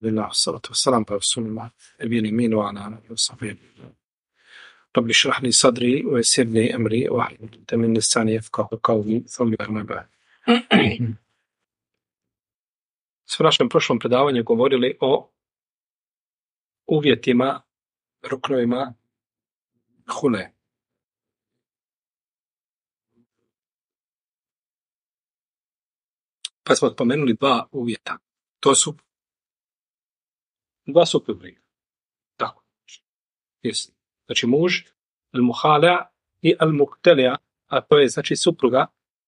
لله والصلاة والسلام على رسول الله نبي اليمين وعلى آله وصحبه. رب اشرح لي صدري ويسر لي أمري واحلل عقدة من لساني يفقهوا قولي ثم أما بعد. S našem prošlom predavanju govorili o uvjetima, ruknovima hule. Pa smo spomenuli dva uvjeta. To su dva supruga. Tako. Jest. Znači muž, al-muhalea i al-muhtelea, a to je znači supruga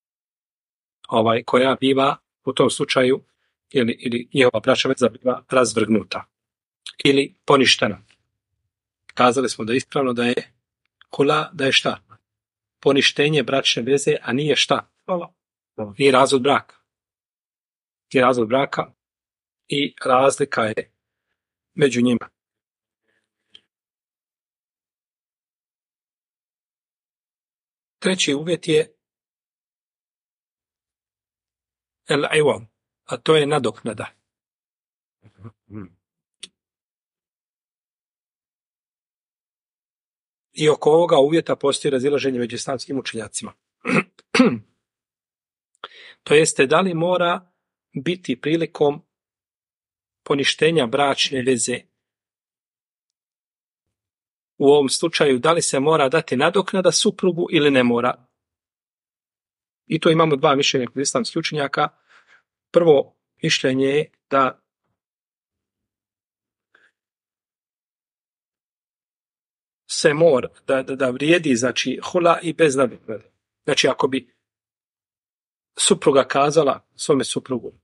koja biva u tom slučaju ili njihova bračna veza biva razvrgnuta ili poništena. Kazali smo da je ispravno da je hula, da je šta? Poništenje bračne veze, a nije šta? Nije razvod braka. Nije razvod braka i razlika je među njima. Treći uvjet je el-iwam, a to je nadoknada. I oko ovoga uvjeta postoji razilaženje među islamskim učenjacima. To jeste, da li mora biti prilikom poništenja bračne veze, u ovom slučaju, da li se mora dati nadoknada suprugu ili ne mora? I to imamo dva mišljenja kod islamskih učenjaka. Prvo mišljenje je da se mora, da vrijedi, znači, hula i bez nadoknade. Znači, ako bi supruga kazala svome suprugu,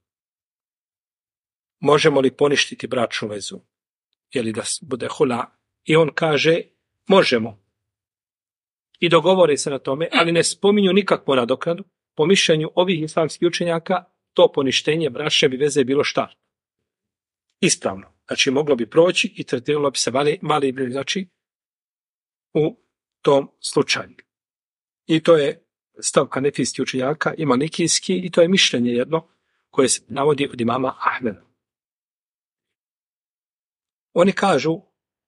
možemo li poništiti bračnu vezu? Ili da bude hula? I on kaže, možemo. I dogovore se na tome, ali ne spominju nikakvu nadoknadu. Po mišljenju ovih islamskih učenjaka, to poništenje bračne bi veze bilo šta? Ispravno. Znači, moglo bi proći i tretiralo bi se validno, znači, u tom slučaju. I to je stav hanefijskih učenjaka i malikijski, i to je mišljenje jedno koje se navodi od imama Ahmeda. Oni kažu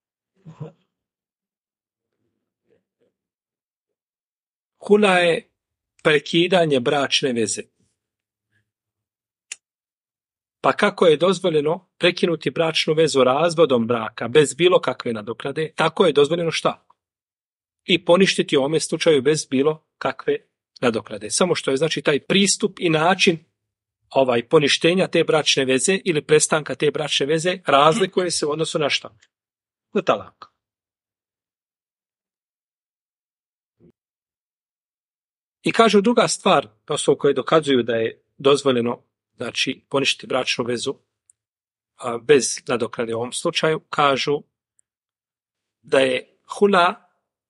hula je prekidanje bračne veze. Pa kako je dozvoljeno prekinuti bračnu vezu razvodom braka bez bilo kakve nadoknade, tako je dozvoljeno šta? I poništiti u ovome slučaju bez bilo kakve nadoknade. Samo što je znači taj pristup i način poništenja te bračne veze ili prestanka te bračne veze razlikuje se u odnosu na šta? Na talak. I kažu druga stvar, osobe koje dokazuju da je dozvoljeno, znači, poništiti bračnu vezu bez nadoknade u ovom slučaju, kažu da je hula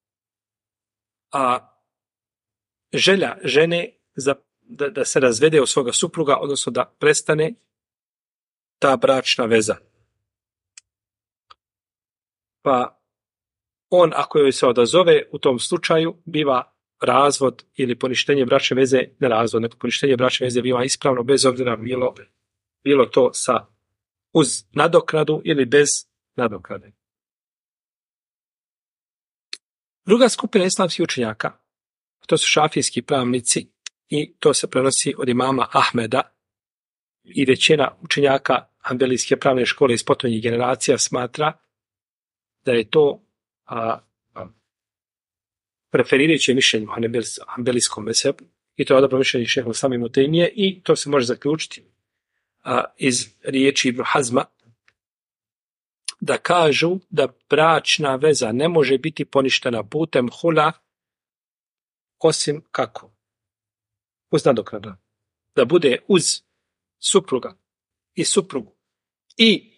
želja žene da se razvede od svoga supruga, odnosno da prestane ta bračna veza. Pa on, ako joj se odazove, u tom slučaju biva razvod ili poništenje bračne veze, ne razvod, nego poništenje bračne veze biva ispravno, bez obzira bilo to uz nadoknadu ili bez nadoknade. Druga skupina islamskih učenjaka, to su šafijski pravnici, i to se prenosi od imama Ahmeda, i većina učenjaka hanbelijske pravne škole iz potonjih generacija smatra da je to preferirajuće mišljenje u hanbelijskom mezhebu, i to je odabro mišljenje šejha Islama ibn Tejmije, i to se može zaključiti iz riječi Ibn Hazma, da kažu da bračna veza ne može biti poništena putem hula, osim kako? Uz nadoknadu. Da bude uz supruga i suprugu. I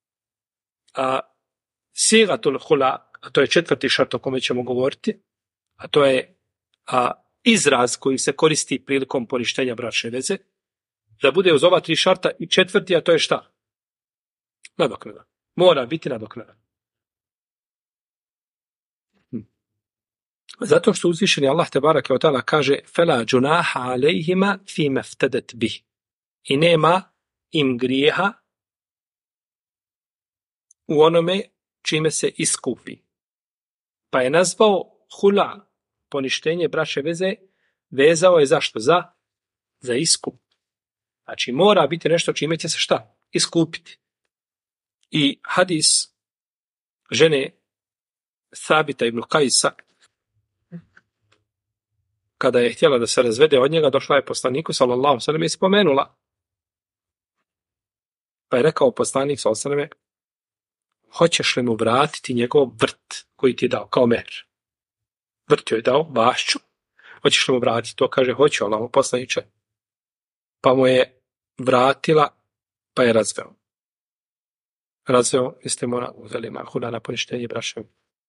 sigatul hula, a to je četvrti šart o kome ćemo govoriti, a to je izraz koji se koristi prilikom poništenja bračne veze, da bude uz ova tri šarta i četvrti, a to je šta? Nadoknada. Mora biti nadoknada. Zato što uzvišeni Allah tebareke ve taala kaže fela junaha alejhima fi maftadat bih. I nema im grijeha u onome čime se iskupi. Pa je nazvao hula, poništenje bračne veze, vezao je zašto? Za iskup. Znači mora biti nešto čime će se šta? Iskupiti. I hadis žene Sabita ibn Kajsa, kada je htjela da se razvede od njega, došla je poslaniku sallallahu alejhi ve sellem i spomenula. Pa je rekao poslanik sallallahu alejhi ve sellem: hoćeš li mu vratiti njegov vrt koji ti je dao kao mehr? Vrt joj je dao, bašću. Hoćeš li mu vratiti to? Kaže, hoću, Allaho poslaniče. Pa mu je vratila, pa je razveo. Razveo, jeste mora uzeli huda na poništenje bračne.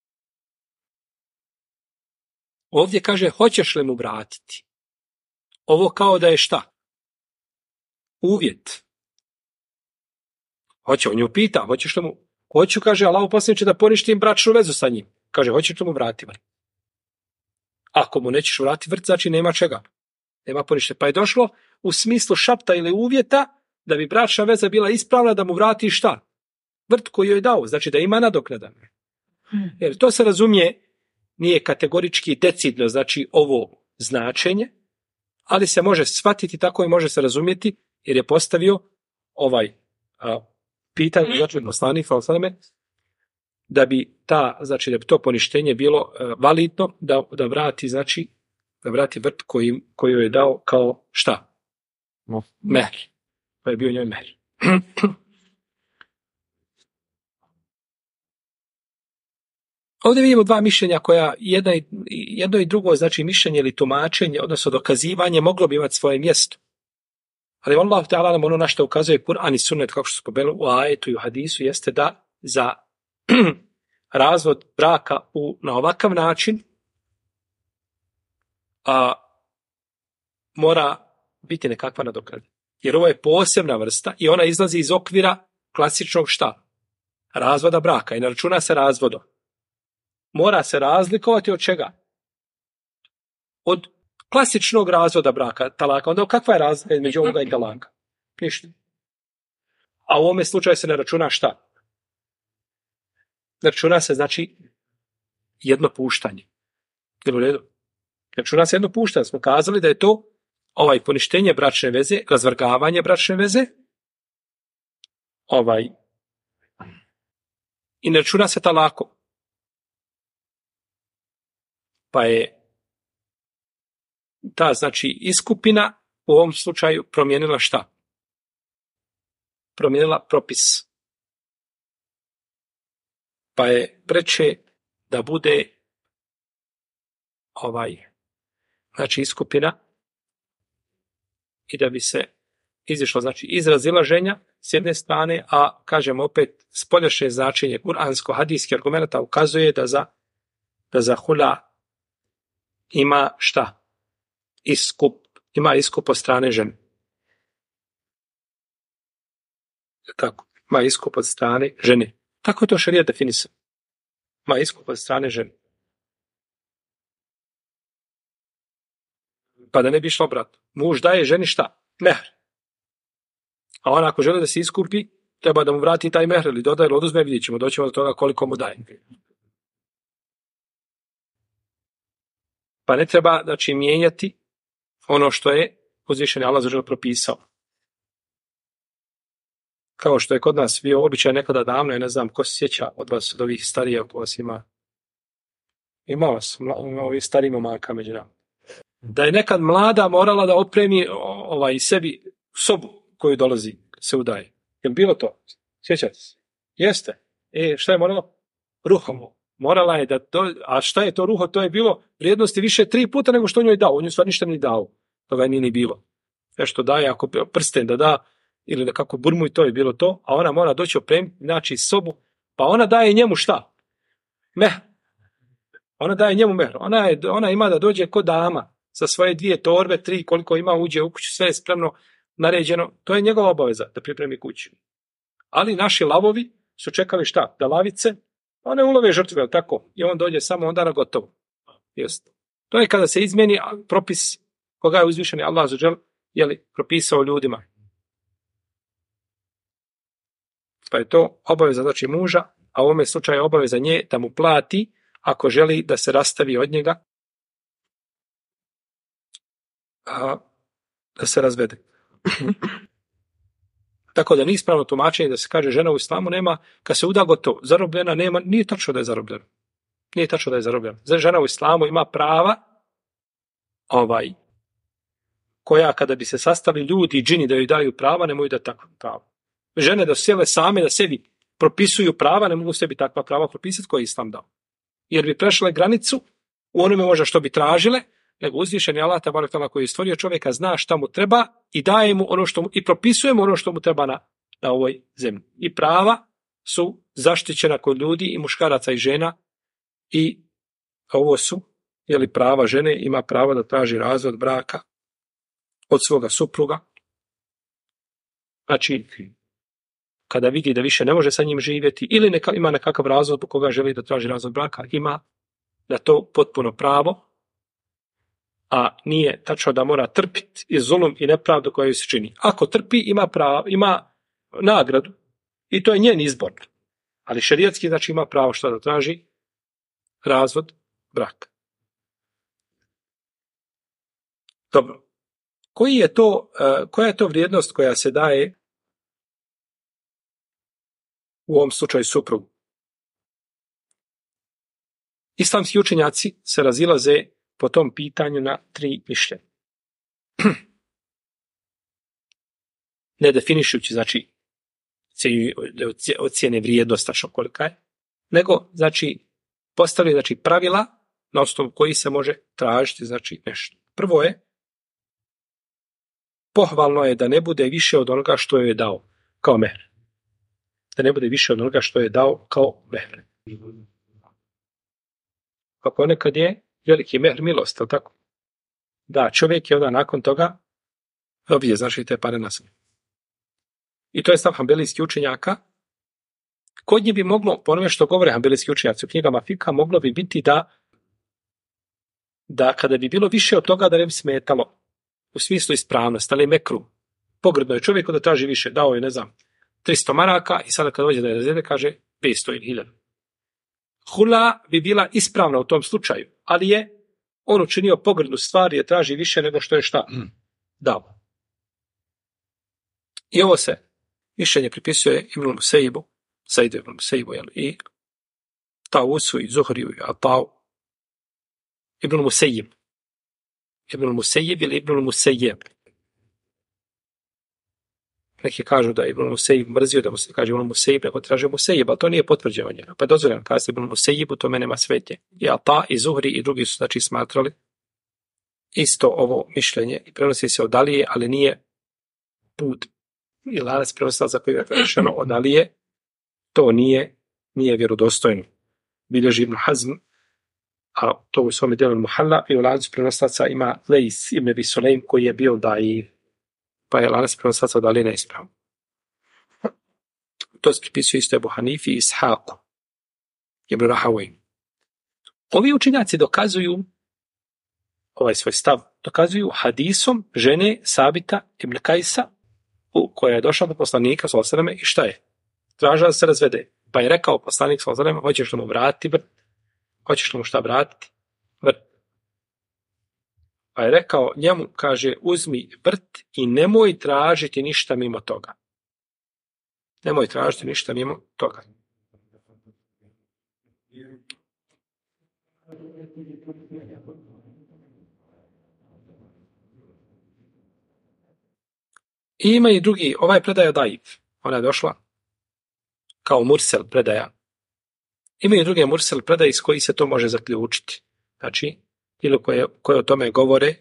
Ovdje kaže, hoćeš li mu vratiti? Ovo kao da je šta? Uvjet. Hoće, on nju pita, hoćeš li mu? Hoću, kaže, Allaho poslaniče, da poništim bračnu vezu sa njim. Kaže, hoćeš li mu vratiti? Ako mu nećeš vratiti vrt, znači nema čega. Nema ponište. Pa je došlo u smislu šapta ili uvjeta da bi bračna veza bila ispravna da mu vrati šta? Vrt koji joj je dao. Znači da ima nadoknada. Jer to se razumije, nije kategorički decidno, znači ovo značenje, ali se može shvatiti tako i može se razumjeti jer je postavio pitanje, znači poslanik da bi da bi to poništenje bilo validno, da vrati, znači, da vrati vrt koji joj je dao kao šta? Mehr. Pa je bio njoj mehr. Ovdje vidimo dva mišljenja koja jedno i drugo, znači mišljenje ili tumačenje, odnosno dokazivanje, moglo bi imati svoje mjesto. Ali Allah ta'ala nam ono na što ukazuje Kur'an i sunnet, kako što se spomenulo u ajetu i u hadisu, jeste da za razvod braka na ovakav način mora biti nekakva nadoknada. Jer ovo je posebna vrsta i ona izlazi iz okvira klasičnog šta? Razvoda braka i ne računa se razvodom. Mora se razlikovati od čega? Od klasičnog razvoda braka, talaka. Onda kakva je razlika između ovoga i talaka? Ništa. A u ovome slučaju se ne računa šta? Ne računa se, znači, jedno puštanje. Jel u redu? Ne računa se jedno puštanje. Smo kazali da je to poništenje bračne veze, razvrgavanje bračne veze, i ne računa se talakom. Pa je ta, znači, iskupina u ovom slučaju promijenila šta? Promijenila propis. Pa je preče da bude znači iskupina i da bi se izišlo, znači, iz razilaženja s jedne strane, a kažemo opet spoljašnje značenje kuransko-hadijskih argumenta ukazuje da za hula ima šta? Ima iskup od strane žene. Tako, ima iskup od strane žene. Tako je to šerijat definisano. Ima iskup od strane žene. Pa da ne bi išlo obratno. Muž daje ženi šta? Mehr. A ona ako želi da se iskupi, treba da mu vrati taj mehr ili dodaje ili oduzme, vidjet ćemo, doćemo do toga koliko mu daje. Pa ne treba, znači, mijenjati ono što je uzvišeni Allah dželle propisao. Kao što je kod nas bio običaj nekada davno, ja ne znam ko se sjeća od vas, od ovih starija ko vas ima. Ima vas, ovih starih momaka među nama. Da je nekad mlada morala da opremi sebi sobu koju dolazi, se udaje. Je li bilo to? Sjećate se? Jeste. Šta je moralo? Ruhovo. Morala je a šta je to ruho? To je bilo vrijednosti više 3 puta nego što njoj dao. On joj stvar ništa ni dao. Toga nije ni bilo. Nešto daje, ako prsten da ili da kako burmuj, to je bilo to, a ona mora doći opremiti, znači sobu, pa ona daje njemu šta? Mehr. Ona daje njemu mehr. Ona ima da dođe kod dama sa svoje 2 torbe, 3, koliko ima, uđe u kuću, sve je spremno, naređeno. To je njegova obaveza da pripremi kuću. Ali naši lavovi su čekali šta? Da lavice, one ulove žrtve, tako? I on dođe samo onda na gotovo. Jest. To je kada se izmijeni propis koga je uzvišeni Allah dželle propisao ljudima. Pa je to obaveza znači muža, a u ovome slučaju obaveza nje da mu plati ako želi da se rastavi od njega, da se razvede. Tako da nije ispravno tumačenje da se kaže žena u islamu nema, kad se uda gotovo, zarobljena nema, nije tačno da je zarobljena. Nije tačno da je zarobljena. Žena u islamu ima prava, koja kada bi se sastali ljudi i džini da joj daju prava, ne mogu da takva prava. Žene da sjele same da sebi propisuju prava, ne mogu sebi takva prava propisati koje je islam dao. Jer bi prešle granicu u onome možda što bi tražile, nego uzvišeni Allah tabaraka ta'ala koji je stvorio čovjeka zna šta mu treba i daje mu ono što mu, i propisuje mu ono što mu treba na ovoj zemlji. I prava su zaštićena kod ljudi i muškaraca i žena i ovo su, prava žene, ima pravo da traži razvod braka od svoga supruga. Znači, kada vidi da više ne može sa njim živjeti ili ima nekakav razvod po koga želi da traži razvod braka, ima na to potpuno pravo, a nije tačno da mora trpiti i zulum i nepravdu koju se čini. Ako trpi, ima nagradu i to je njen izbor. Ali šerijatski znači ima pravo što da traži razvod braka. Dobro. Koja je to vrijednost koja se daje u ovom slučaju suprugu? Islamski učenjaci se razilaze po tom pitanju na 3 mišljenja. Ne definišući, znači, ocjene vrijednost tačno kolika je, nego, znači, postavljaju, znači, pravila na osnovu koji se može tražiti, znači, nešto. Prvo je, pohvalno je da ne bude više od onoga što je dao kao mehr. Da ne bude više od onoga što je dao kao mehr. Pa ponekad je veliki mehr milost, ali tako? Da, čovjek je onda nakon toga dobije, znači, te pare na sebe. I to je stav hambelijskih učenjaka. Kod njih bi moglo, po onome što govore hambelijski učenjaci u knjigama fika, moglo bi biti da kada bi bilo više od toga da ne bi smetalo u smislu ispravnosti, ali mekru. Pogrdno je čovjeku da traži više, dao je, 300 maraka i sada kad dođe da je razrede, kaže 500 ili 1000. Hula bi bila ispravna u tom slučaju, ali je on učinio pogrdnu stvar jer traži više nego što je šta dao. I ovo se mišljenje pripisuje Ibn Musejbu, Saidu Ibn Musejbu, i Tausu i Zuhriju i Atau. Ibn Musejib. Ibn Musejib ili Ibn Musejeb. Neki kažu da je Ibn Musejib mrzio da mu se kaže Ibn Musejib, nego traže Musejib, ali to nije potvrđivanje. Pa je dozvoljeno kazati Ibn Musejibu, to mene nema svetje. I Ata, i Zuhri, i drugi su znači smatrali isto ovo mišljenje i prenosi se od Alije, ali nije put i lanac prenosila za koji je rečeno od Alije, to nije vjerodostojno. Bilježi Ibn Hazm, a to u svome djelu Muhalla, i u lancu prenoslaca ima Lejs ibn Abi Sulejm koji je bio daji, pa je lanac prenoslaca od Alije neispravan. To se pripisuje isto Ebu Hanifi i Ishaku, Ibn Rahawi. Ovi učenjaci dokazuju ovaj svoj stav, dokazuju hadisom žene Sabita ibn Kajsa, koja je došla do poslanika sallallahu alejhi ve selleme i šta je? Tražila da se razvede. Pa je rekao poslanik sallallahu alejhi ve selleme, hoćeš li mu vratiti vrt? Hoćeš li mu šta vratiti? Vrt. Pa je rekao njemu, kaže, uzmi vrt i nemoj tražiti ništa mimo toga. Nemoj tražiti ništa mimo toga. I ima i drugi, ovaj predaja daif. Ona je došla kao mursel predaja. Ima i druge mursel predaje iz koji se to može zaključiti. Znači, ili koje o tome govore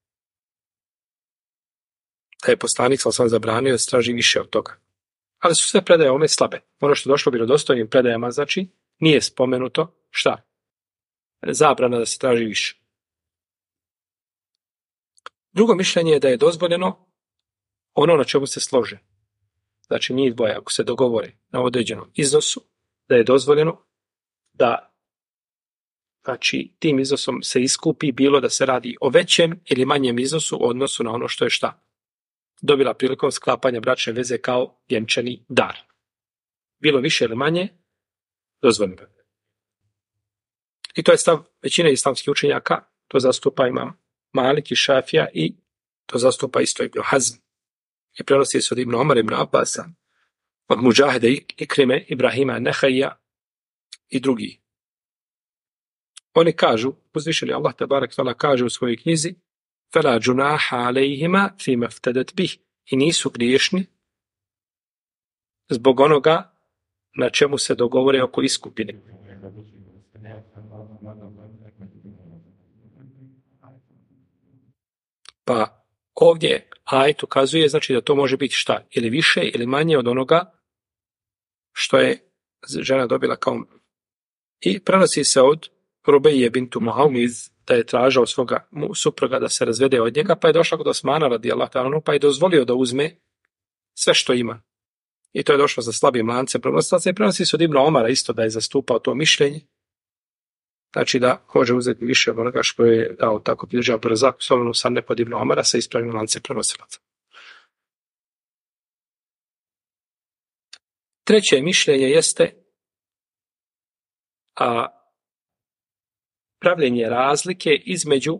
da je poslanik sam zabranio da straži više od toga. Ali su sve predaje one slabe. Ono što je došlo vjerodostojnim predajama, znači, nije spomenuto šta? Zabrana da se traži više. Drugo mišljenje je da je dozvoljeno ono na čemu se slože. Znači, njih dvoje, ako se dogovore na određenom iznosu, da je dozvoljeno da, znači, tim iznosom se iskupi, bilo da se radi o većem ili manjem iznosu u odnosu na ono što je šta? Dobila prilikom sklapanja bračne veze kao vjenčani dar. bilo više ili manje, dozvoljeno. I to je stav većine islamskih učenjaka, to zastupa imam Malik i Šafija i to zastupa isto Ibn Hazm. I prenosi se od Ibn Omar, Ibn Abbasa, od Muđahida, Ikrime, Ibrahima, Nehaija i drugi. Oni kažu, uzvišeni Allah tabarak ta'ala kaže u svojoj knjizi فَلَا جُنَاحَ عَلَيْهِمَا فِيمَ افْتَدَتْ بِهِ, i nisu griješni zbog onoga na čemu se dogovore oko iskupine. Pa ovdje ajet ukazuje, znači da to može biti šta? Ili više ili manje od onoga što je žena dobila kao. I prenosi se od Rubeje bintu Muhawiz da je tražao svoga supruga da se razvede od njega, pa je došla kod Osmana radijallahu ta'ala, pa je dozvolio da uzme sve što ima. I to je došlo za slabim lancem prenosilaca i prenosi se od Ibn Omara isto da je zastupao to mišljenje. Znači da može uzeti više od onoga što je dao tako bilježi Abdurazak Solonu Sanne pod Ibn Omara sa ispravnim lancem prenosilaca. Treće mišljenje jeste pravljenje razlike između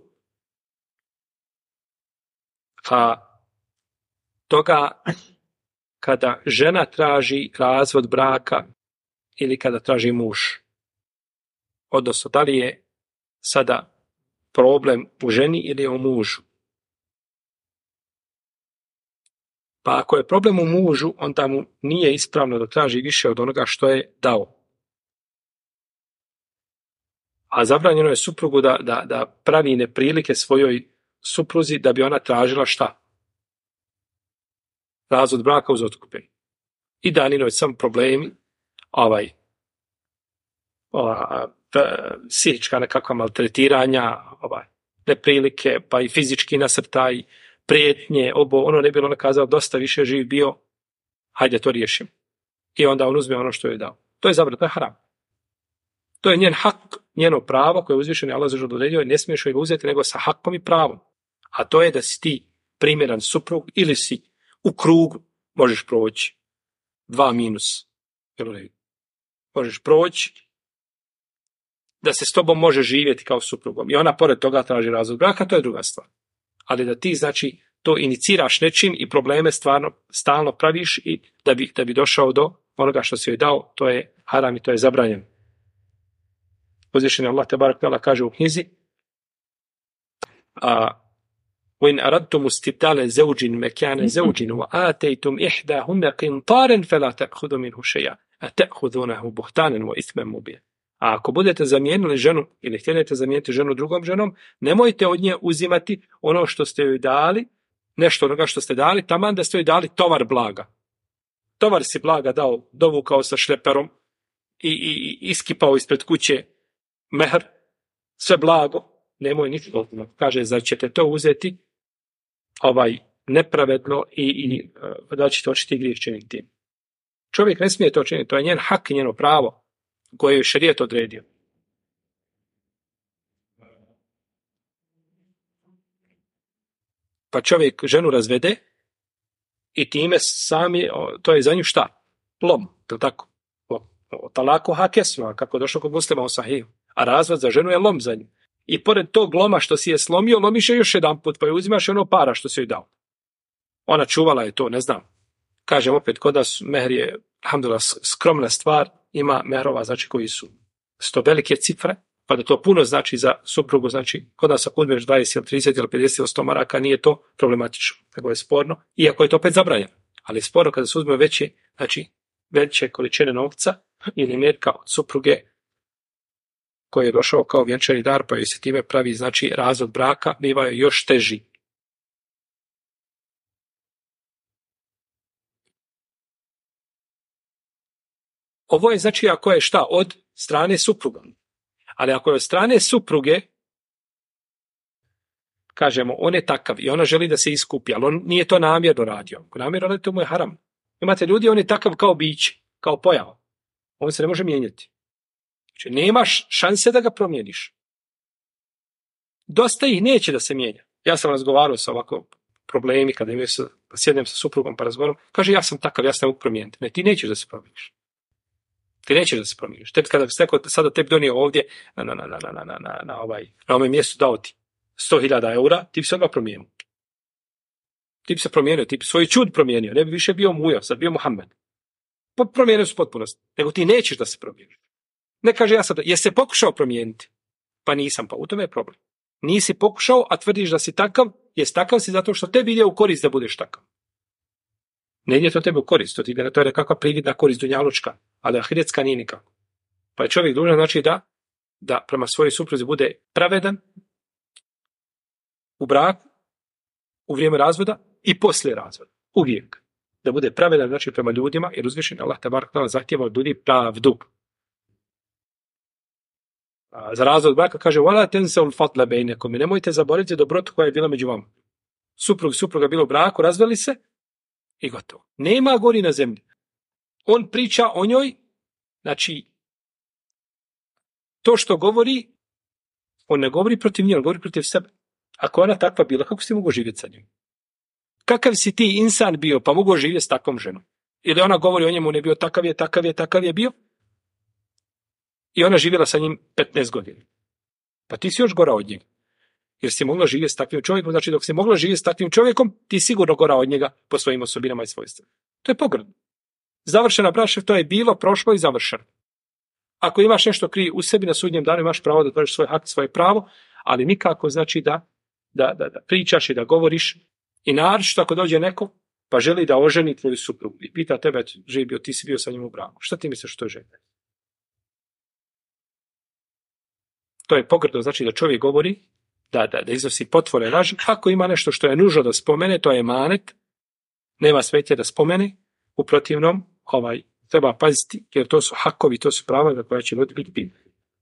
toga kada žena traži razvod braka ili kada traži muž. Odnosno, da li je sada problem u ženi ili u mužu. Pa ako je problem u mužu, onda mu nije ispravno da traži više od onoga što je dao. A zabranjeno je suprugu da pravi neprilike svojoj supruzi da bi ona tražila šta? Razvod braka uz otkupe. I danino je sam problemi, psihička nekakva maltretiranja, neprilike, pa i fizički nasrtaj, prijetnje, ono ne bilo nakazao, dosta više živ bio, hajde to riješim. I onda on uzme ono što je dao. To je zabranjeno, to je haram. To je njen hak, njeno pravo koje je uzvišeni Allah zašto odredio i ne smiješ ga uzeti nego sa hakom i pravom. A to je da si ti primjeran suprug ili si u krugu, možeš proći 2-. Možeš proći da se s tobom može živjeti kao suprugom. I ona pored toga traži razvod braka, to je druga stvar. Ali da ti znači to iniciraš nečim i probleme stalno praviš i da bi došao do onoga što si joj dao, to je haram i to je zabranjeno. Uzvišeni Allah tebarak ta'ala kaže u knjizi وَإِنْ أَرَدْتُمُ اسْتِبْدَالَ زَوْجٍ مَكَانَ زَوْجٍ وَآتَيْتُمْ إِحْدَاهُنَّ قِنْطَارًا فَلَا تَأْخُذُوا مِنْهُ شَيْئًا أَتَأْخُذُونَهُ بُهْتَانًا وَإِثْمًا مُبِينًا. A ako budete zamijenili ženu ili htjelite zamijeniti ženu drugom ženom, nemojte od nje uzimati ono što ste joj dali, nešto onoga što ste dali, taman da ste joj dali tovar blaga. Tovar si blaga dao, dovukao sa šleperom i iskipao ispred kuće mehr, sve blago, nemoj ništa. Kaže, zar ćete to uzeti nepravedno i da ćete očiti grijeh činiti tim. Čovjek ne smije to činiti, to je njen hak i njeno pravo koje je šerijet odredio. Pa čovjek ženu razvede i time sami, to je za nju šta? Lom, je li tako? Talako hakesno, kako je došlo kod Muslima u Sahiju. A razvod za ženu je lom za nju. I pored tog loma što si je slomio, lomiš je još jedan put, pa je uzimaš ono para što si joj dao. Ona čuvala je to, ne znam. Kažem opet, kod nas mehr je, alhamdulillah, skromna stvar, ima mehrova, znači koji su 100 velike cifre, pa da to puno znači za suprugu, znači kod nas ako uzmeš 20 ili 30 ili 50 ili 100 maraka, nije to problematično, nego je sporno, iako je to opet zabranjeno. Ali je sporno kada se uzme veće količine novca ili mjerka od supruge koji je došao kao vjenčani dar, pa joj se time pravi, znači, razvod braka, biva još teži. Ovo je, znači, ako je šta? Od strane supruga. Ali ako je od strane supruge, kažemo, on je takav i ona želi da se iskupi, ali on nije to namjerno radio. Ako namjerno radio, to mu je haram. Imate ljudi, on je takav kao biće, kao pojava. On se ne može mijenjati. Znači, nemaš šanse da ga promijeniš. Dosta ih neće da se mijenja. Ja sam razgovarao sa ovako problemi, kada sjednem sa suprugom pa razgovaram, kaže, ja sam takav, ja se ne mogu promijeniti. Ne, ti nećeš da se promijeniš. Ti nećeš da se promijeniš. Tebi kada bi se neko sada tebi donio ovdje na ovom mjestu dao ti 100.000 eura, ti bi se odmah promijenio. Ti bi se promijenio, ti bi svoj čud promijenio, ne bi više bio Mujo, sad bio Muhammed. Promijenio su potpunost, nego ti nećeš da se promijeniš. Ne kaže ja sad, jesi se pokušao promijeniti? Pa nisam, pa u tome je problem. Nisi pokušao, a tvrdiš da si takav, takav si zato što tebi ide u korist da budeš takav. Ne ide to tebi u korist, to je nekakva prividna korist dunjalučka, ali ahiretska nije nikako. Pa je čovjek dužan znači da prema svojoj supruzi bude pravedan u braku, u vrijeme razvoda i poslije razvoda. Uvijek. Da bude pravedan znači prema ljudima, jer uzvišeni Allah tebarek ve teala zahtijeva od ljudi pravdu. Za razvod braka kaže wala tansawul fadla bainakum, nemojte zaboraviti dobrotu koja je bila među vama. Supruga bilo u braku, razveli se i gotovo. Nema gori na zemlji. On priča o njoj, znači to što govori, on ne govori protiv nje, on govori protiv sebe. Ako ona takva bila, kako si ti mogu živjeti sa njom? Kakav si ti insan bio, pa mogu živjeti s takvom ženom? Ili ona govori o njemu, ne bio takav je bio, i ona živjela sa njim 15 godina. Pa ti si još gora od njega. Jer si mogla živjeti s takvim čovjekom, znači dok si mogla živjeti s takvim čovjekom, ti sigurno gora od njega po svojim osobinama i svojstvima. To je pogrdno. Završena braća, to je bilo, prošlo i završeno. Ako imaš nešto krije u sebi, na sudnjem danu imaš pravo da tražiš svoj hak, svoje pravo, ali nikako znači da pričaš i da govoriš. I naročito ako dođe neko, pa želi da oženi tvoju suprugu i pita tebe, ti si bio sa njim u braku. Šta ti misliš što je želja? To je pogrdno, znači da čovjek govori, da iznosi potvore laži. Ako ima nešto što je nužno da spomene, to je emanet, nema smetnje da spomene, u protivnom treba paziti, jer to su hakovi, to su prava za koja će ljudi biti pitani.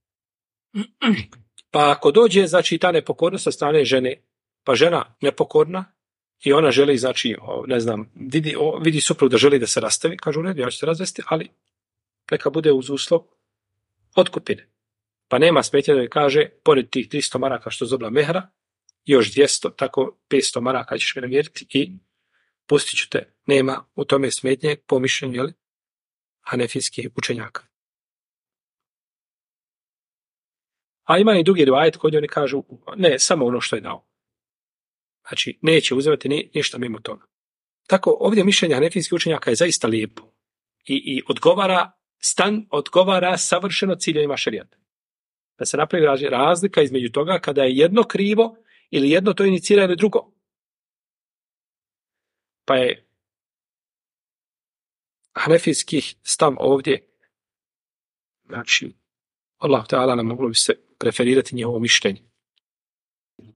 Pa ako dođe, znači ta nepokornost sa strane žene, pa žena nepokorna i ona želi, znači, vidi suprug da želi da se rastavi, kažu, ne, ja ću se razvesti, ali neka bude uz uslov otkupine. Pa nema smetnje da joj kaže, pored tih 300 maraka što zobla mehra, još 200, tako 500 maraka ćeš me namjeriti i pustit ću te. Nema u tome smetnje po mišljenju hanefijskih učenjaka. A ima i drugi rivajet koji oni kažu, ne, samo ono što je dao. Znači, neće uzimati ništa mimo toga. Tako, ovdje mišljenje hanefijskih učenjaka je zaista lijepo i odgovara savršeno ciljevima šerijata. Da se napravi razlika između toga kada je jedno krivo ili jedno to inicira ili drugo. Pa je hanefijskih stav ovdje, znači, Allah Teala nam moglo bi se preferirati njihovo mišljenje.